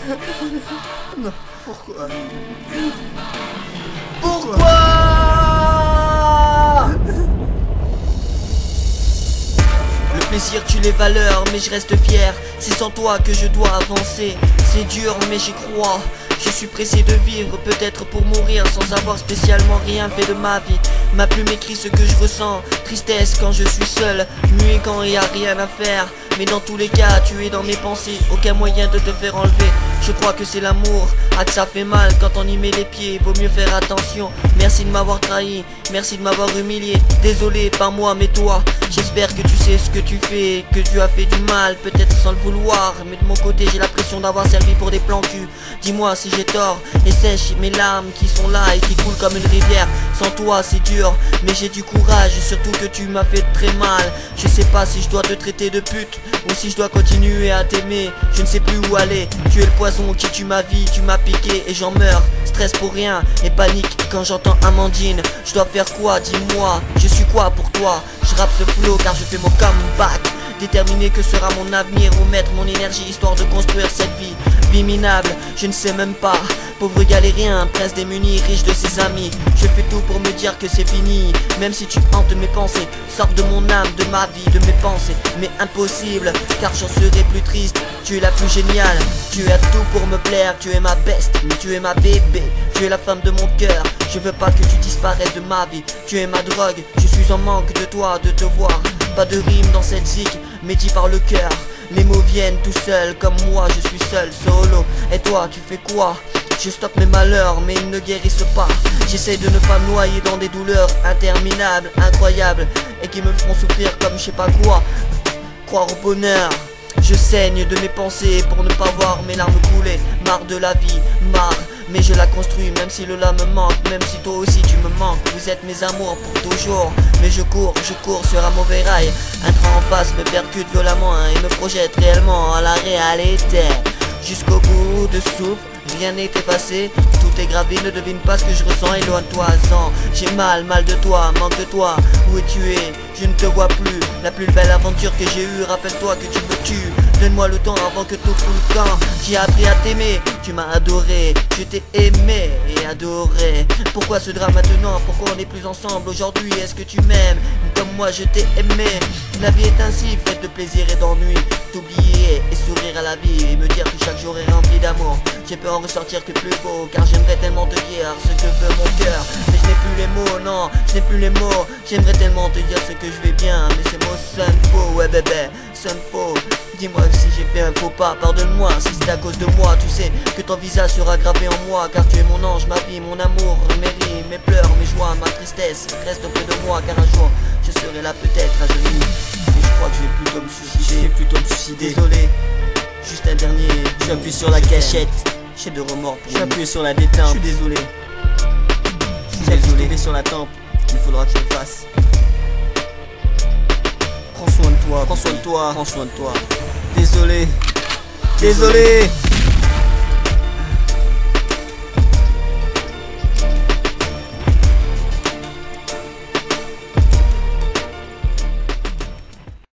Non, pourquoi? Pourquoi? Le plaisir tue les valeurs, mais je reste fier. C'est sans toi que je dois avancer. C'est dur, mais j'y crois. Je suis pressé de vivre, peut-être pour mourir sans avoir spécialement rien fait de ma vie. Ma plume écrit ce que je ressens. Tristesse quand je suis seul, muet quand il y a rien à faire. Mais dans tous les cas, tu es dans mes pensées. Aucun moyen de te faire enlever. Je crois que c'est l'amour, que ça fait mal quand on y met les pieds. Vaut mieux faire attention. Merci de m'avoir trahi, merci de m'avoir humilié. Désolé, pas moi mais toi. J'espère que tu sais ce que tu fais, que tu as fait du mal, peut-être sans le vouloir. Mais de mon côté j'ai l'impression d'avoir servi pour des plans cul. Dis-moi si j'ai tort et sèche mes larmes qui sont là et qui coulent comme une rivière. Sans toi c'est dur, mais j'ai du courage. Surtout que tu m'as fait très mal. Je sais pas si je dois te traiter de pute ou si je dois continuer à t'aimer. Je ne sais plus où aller. Tu es le poison qui tue ma vie, tu m'as piqué et j'en meurs. Stress pour rien et panique quand j'entends Amandine. Je dois faire quoi, dis-moi, je suis quoi pour toi? Je rappe ce flow car je fais mon comeback. Déterminé que sera mon avenir, où mettre mon énergie histoire de construire cette vie. Vie minable, je ne sais même pas. Pauvre galérien, prince démuni, riche de ses amis. Je fais tout pour me dire que c'est fini. Même si tu hantes mes pensées, sors de mon âme, de ma vie, de mes pensées. Mais impossible, car j'en serai plus triste. Tu es la plus géniale, tu as tout pour me plaire. Tu es ma best, mais tu es ma bébé. Tu es la femme de mon cœur, je veux pas que tu disparaisses de ma vie. Tu es ma drogue, je suis en manque de toi, de te voir. Pas de rime dans cette zik, mais dit par le cœur. Les mots viennent tout seuls, comme moi je suis seul, solo. Et toi tu fais quoi? Je stoppe mes malheurs mais ils ne guérissent pas. J'essaie de ne pas me noyer dans des douleurs interminables, incroyables, et qui me feront souffrir comme je sais pas quoi. Croire au bonheur. Je saigne de mes pensées pour ne pas voir mes larmes couler. Marre de la vie, marre, mais je la construis même si le là me manque. Même si toi aussi tu me manques, vous êtes mes amours pour toujours. Mais je cours sur un mauvais rail. Un train en face me percute violemment et me projette réellement à la réalité. Jusqu'au bout de souffle, rien n'est effacé. Tout est gravé, ne devine pas ce que je ressens. Éloigne-toi, sans, j'ai mal de toi, manque de toi. Où es-tu es? Je ne te vois plus. La plus belle aventure que j'ai eue, rappelle-toi que tu me tues. Donne-moi le temps avant que tout fout le camp. J'ai appris à t'aimer, tu m'as adoré. Je t'ai aimé et adoré. Pourquoi ce drame maintenant? Pourquoi on n'est plus ensemble aujourd'hui? Est-ce que tu m'aimes comme moi je t'ai aimé? La vie est ainsi, faite de plaisir et d'ennui. T'oublier et sourire à la vie et me dire que chaque jour est rempli d'amour. J'ai peur en ressortir que plus beau, car j'aimerais tellement te dire ce que veut mon cœur. Mais je n'ai plus les mots, non, je n'ai plus les mots. J'aimerais tellement te dire ce que je vais bien, mais ces mots sonnent faux, ouais bébé, sonnent faux. Dis-moi si j'ai fait un faux pas, pardonne-moi si c'est à cause de moi. Tu sais que ton visage sera gravé en moi, car tu es mon ange, ma vie, mon amour. Mes rires, mes pleurs, mes joies, ma tristesse reste auprès de moi, car un jour je serai là peut-être à genoux. Mais je crois que je vais plutôt me suicider. Désolé, juste un dernier. J'appuie sur la cachette. J'ai de remords pour j'appuie sur la déteinte. Je suis désolé. J'ai désolé sur la tempe. Il faudra que je le fasse. Prends soin de toi, prends soin de toi, prends soin de toi. Désolé.